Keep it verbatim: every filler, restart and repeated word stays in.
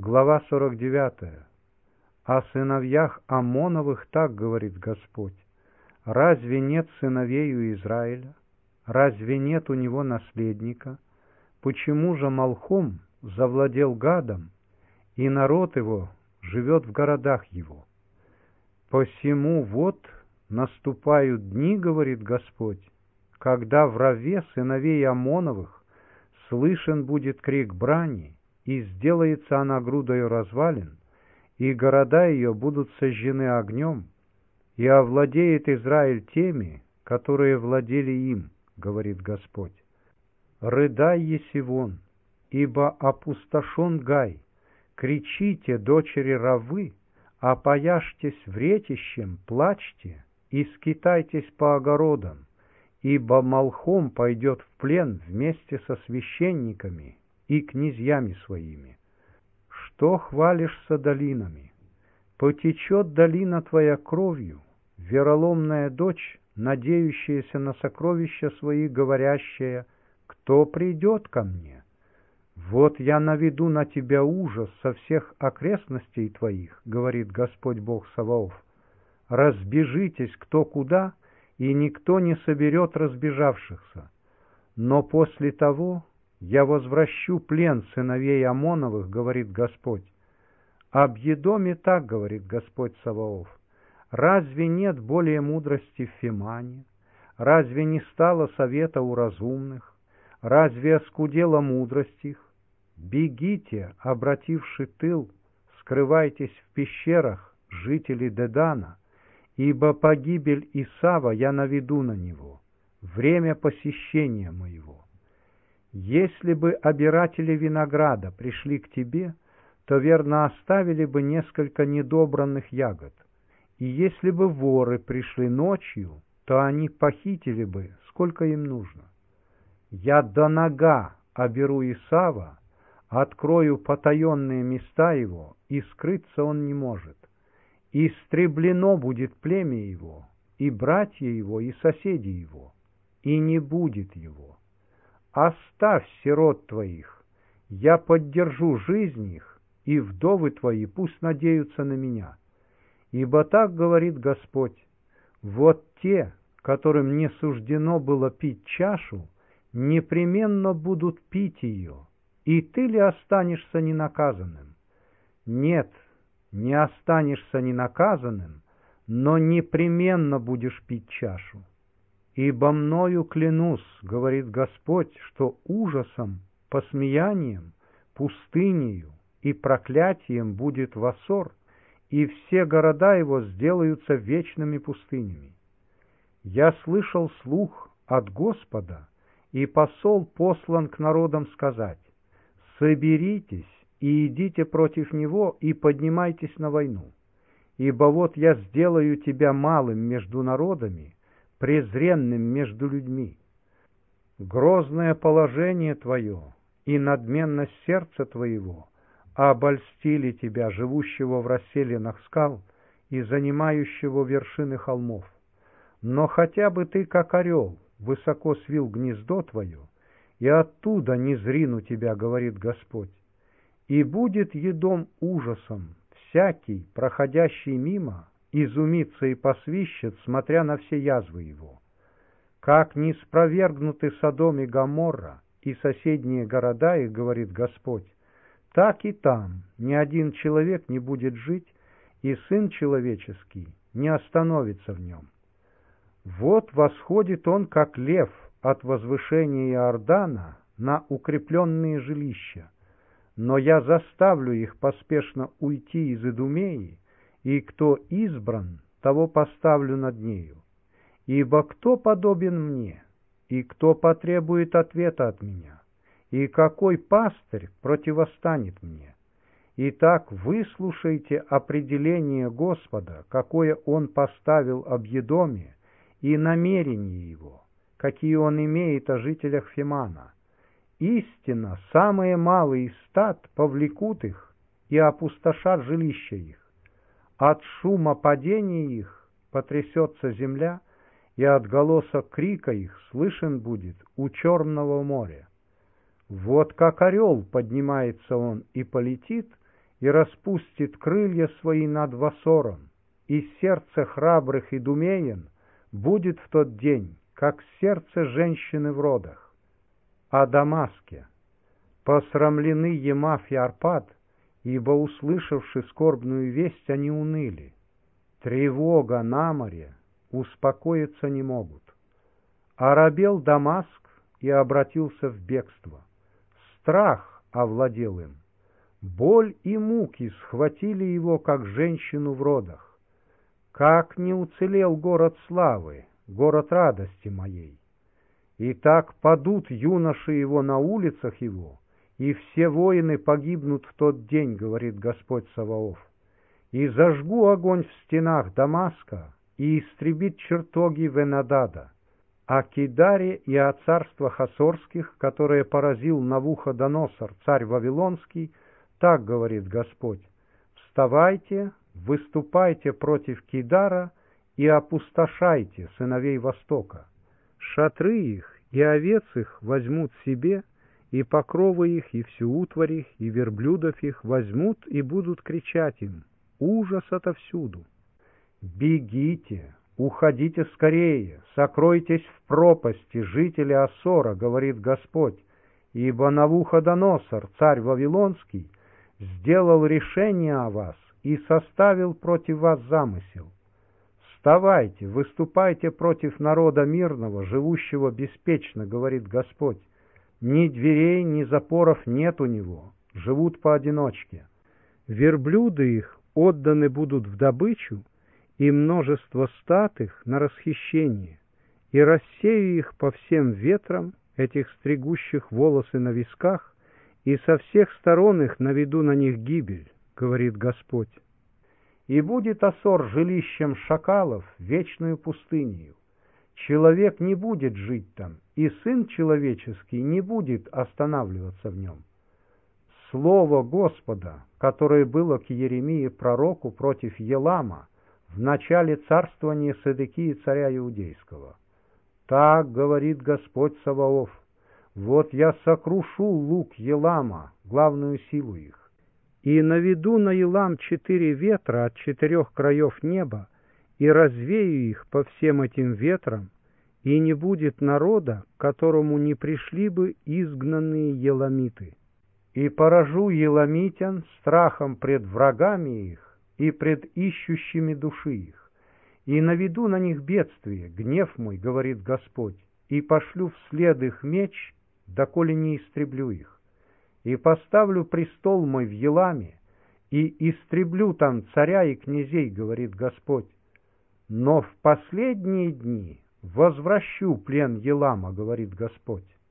Глава сорок девятая. О сыновьях Амоновых так говорит Господь: разве нет сыновей у Израиля? Разве нет у него наследника? Почему же Малхом завладел Гадом, и народ его живет в городах его? Посему вот наступают дни, говорит Господь, когда в Раве сыновей Амоновых слышен будет крик брани, и сделается она грудою развалин, и города ее будут сожжены огнем, и овладеет Израиль теми, которые владели им, говорит Господь. Рыдай, Есивон, ибо опустошен Гай, кричите, дочери Равы, опояжьтесь вретищем, плачьте и скитайтесь по огородам, ибо Малхом пойдет в плен вместе со священниками и князьями своими. Что хвалишься долинами? Потечет долина твоя кровью, вероломная дочь, надеющаяся на сокровища свои, говорящая: кто придет ко мне? Вот я наведу на тебя ужас со всех окрестностей твоих, говорит Господь Бог Саваоф. Разбежитесь кто куда, и никто не соберет разбежавшихся. Но после того я возвращу плен сыновей Амоновых, говорит Господь. Об Едоме так говорит Господь Саваоф: разве нет более мудрости в Фимане? Разве не стало совета у разумных? Разве оскудела мудрость их? Бегите, обративши тыл, скрывайтесь в пещерах, жители Дедана, ибо погибель Исава я наведу на него, время посещения моего. Если бы обиратели винограда пришли к тебе, то верно оставили бы несколько недобранных ягод, и если бы воры пришли ночью, то они похитили бы, сколько им нужно. Я до нога оберу Исава, открою потаенные места его, и скрыться он не может. Истреблено будет племя его, и братья его, и соседи его, и не будет его. Оставь сирот твоих, я поддержу жизнь их, и вдовы твои пусть надеются на меня. Ибо так говорит Господь: вот те, которым не суждено было пить чашу, непременно будут пить ее, и ты ли останешься ненаказанным? Нет, не останешься ненаказанным, но непременно будешь пить чашу. Ибо мною клянусь, говорит Господь, что ужасом, посмеянием, пустынею и проклятием будет Вассор, и все города его сделаются вечными пустынями. Я слышал слух от Господа, и посол послан к народам сказать: соберитесь и идите против него, и поднимайтесь на войну. Ибо вот я сделаю тебя малым между народами, презренным между людьми. Грозное положение твое и надменность сердца твоего обольстили тебя, живущего в расселинах скал и занимающего вершины холмов. Но хотя бы ты, как орел, высоко свил гнездо твое, и оттуда не зрину тебя, говорит Господь. И будет Едом ужасом, всякий, проходящий мимо, изумится и посвищет, смотря на все язвы его. Как не спровергнуты Содом и Гоморра и соседние города их, говорит Господь, так и там ни один человек не будет жить, и Сын Человеческий не остановится в нем. Вот восходит он, как лев, от возвышения Иордана на укрепленные жилища, но я заставлю их поспешно уйти из Идумеи, и кто избран, того поставлю над нею. Ибо кто подобен мне, и кто потребует ответа от меня, и какой пастырь противостанет мне? Итак, выслушайте определение Господа, какое Он поставил об Едоме, и намерения Его, какие Он имеет о жителях Фимана. Истинно, самые малые из стад повлекут их и опустошат жилища их. От шума падения их потрясется земля, и от голоса крика их слышен будет у Черного моря. Вот как орел поднимается он и полетит, и распустит крылья свои над Васором, и сердце храбрых идумеян будет в тот день, как сердце женщины в родах. О Дамаске. Посрамлены Емаф и Арпад, ибо, услышавши скорбную весть, они уныли. Тревога на море, успокоиться не могут. Оробел Дамаск и обратился в бегство. Страх овладел им. Боль и муки схватили его, как женщину в родах. Как не уцелел город славы, город радости моей. И так падут юноши его на улицах его, и все воины погибнут в тот день, говорит Господь Саваоф. И зажгу огонь в стенах Дамаска, и истребит чертоги Венадада. О Кидаре и о царствах Ассорских, которые поразил Навуходоносор, царь Вавилонский, так говорит Господь: вставайте, выступайте против Кидара и опустошайте сыновей Востока. Шатры их и овец их возьмут себе, и покровы их, и всю утварь их, и верблюдов их возьмут и будут кричать им: ужас отовсюду! Бегите, уходите скорее, сокройтесь в пропасти, жители Ассора, говорит Господь, ибо Навуходоносор, царь Вавилонский, сделал решение о вас и составил против вас замысел. Вставайте, выступайте против народа мирного, живущего беспечно, говорит Господь. Ни дверей, ни запоров нет у него, живут поодиночке. Верблюды их отданы будут в добычу, и множество стад их на расхищение, и рассею их по всем ветрам, этих стригущих волосы на висках, и со всех сторон их наведу на них гибель, говорит Господь. И будет Ассор жилищем шакалов, вечную пустынею. Человек не будет жить там, и сын человеческий не будет останавливаться в нем. Слово Господа, которое было к Иеремии пророку против Елама в начале царствования Седекии царя Иудейского. Так говорит Господь Саваоф: вот я сокрушу лук Елама, главную силу их, и наведу на Елам четыре ветра от четырех краев неба, и развею их по всем этим ветрам, и не будет народа, к которому не пришли бы изгнанные еламиты. И поражу еламитян страхом пред врагами их и пред ищущими души их, и наведу на них бедствие, гнев мой, говорит Господь, и пошлю вслед их меч, доколе не истреблю их. И поставлю престол мой в Еламе, и истреблю там царя и князей, говорит Господь. Но в последние дни возвращу плен Елама, говорит Господь.